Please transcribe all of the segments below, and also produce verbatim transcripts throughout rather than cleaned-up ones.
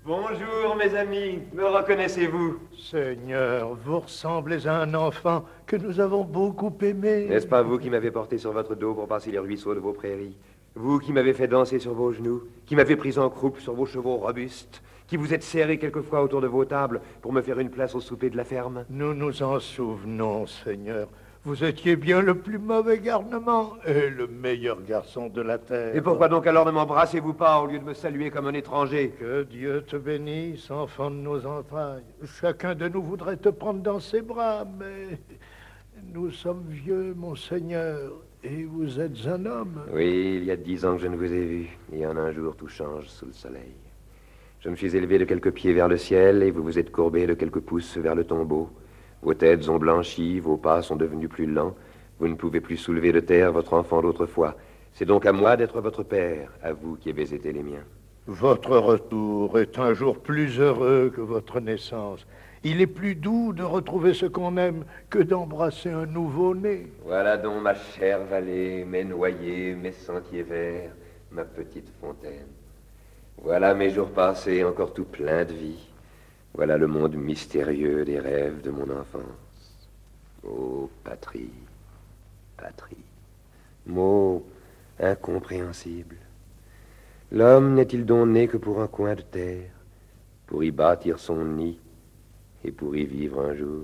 Bonjour, mes amis. Me reconnaissez-vous? Seigneur, vous ressemblez à un enfant que nous avons beaucoup aimé. N'est-ce pas vous qui m'avez porté sur votre dos pour passer les ruisseaux de vos prairies? Vous qui m'avez fait danser sur vos genoux, qui m'avez pris en croupe sur vos chevaux robustes, qui vous êtes serré quelquefois autour de vos tables pour me faire une place au souper de la ferme? Nous nous en souvenons, Seigneur. Vous étiez bien le plus mauvais garnement et le meilleur garçon de la terre. Et pourquoi donc alors ne m'embrassez-vous pas au lieu de me saluer comme un étranger? Que Dieu te bénisse, enfant de nos entrailles. Chacun de nous voudrait te prendre dans ses bras, mais nous sommes vieux, mon Seigneur, et vous êtes un homme. Oui, il y a dix ans que je ne vous ai vu, et en un jour tout change sous le soleil. Je me suis élevé de quelques pieds vers le ciel, et vous vous êtes courbé de quelques pouces vers le tombeau. Vos têtes ont blanchi, vos pas sont devenus plus lents. Vous ne pouvez plus soulever de terre votre enfant d'autrefois. C'est donc à moi d'être votre père, à vous qui avez été les miens. Votre retour est un jour plus heureux que votre naissance. Il est plus doux de retrouver ce qu'on aime que d'embrasser un nouveau-né. Voilà donc ma chère vallée, mes noyers, mes sentiers verts, ma petite fontaine. Voilà mes jours passés encore tout pleins de vie. Voilà le monde mystérieux des rêves de mon enfance. Ô patrie, patrie, mot incompréhensible. L'homme n'est-il donc né que pour un coin de terre, pour y bâtir son nid et pour y vivre un jour?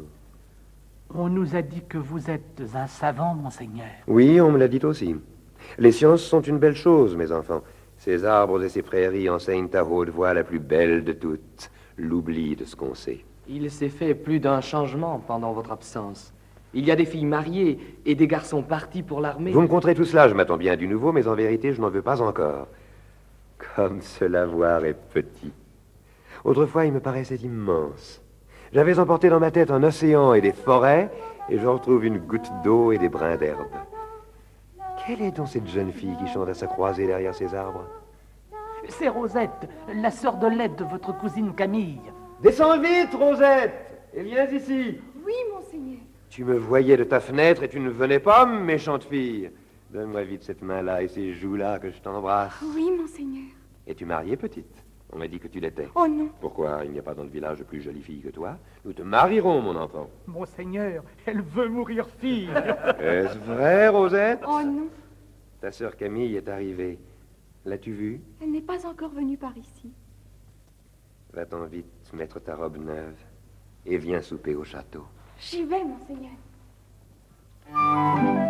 On nous a dit que vous êtes un savant, monseigneur. Oui, on me l'a dit aussi. Les sciences sont une belle chose, mes enfants. Ces arbres et ces prairies enseignent à haute voix la plus belle de toutes, l'oubli de ce qu'on sait. Il s'est fait plus d'un changement pendant votre absence. Il y a des filles mariées et des garçons partis pour l'armée. Vous me conterez tout cela, je m'attends bien du nouveau, mais en vérité, je n'en veux pas encore. Comme ce lavoir est petit. Autrefois, il me paraissait immense. J'avais emporté dans ma tête un océan et des forêts, et je retrouve une goutte d'eau et des brins d'herbe. Quelle est donc cette jeune fille qui chante à sa croisée derrière ces arbres? C'est Rosette, la sœur de lait de votre cousine Camille. Descends vite, Rosette, et viens ici. Oui, monseigneur. Tu me voyais de ta fenêtre et tu ne venais pas, méchante fille. Donne-moi vite cette main-là et ces joues-là que je t'embrasse. Oui, monseigneur. Es-tu mariée, petite? On m'a dit que tu l'étais. Oh non. Pourquoi? Il n'y a pas dans le village de plus jolie fille que toi. Nous te marierons, mon enfant. Monseigneur, elle veut mourir fille. Est-ce vrai, Rosette? Oh non. Ta sœur Camille est arrivée. L'as-tu vue? Elle n'est pas encore venue par ici. Va-t'en vite mettre ta robe neuve et viens souper au château. J'y vais, monseigneur.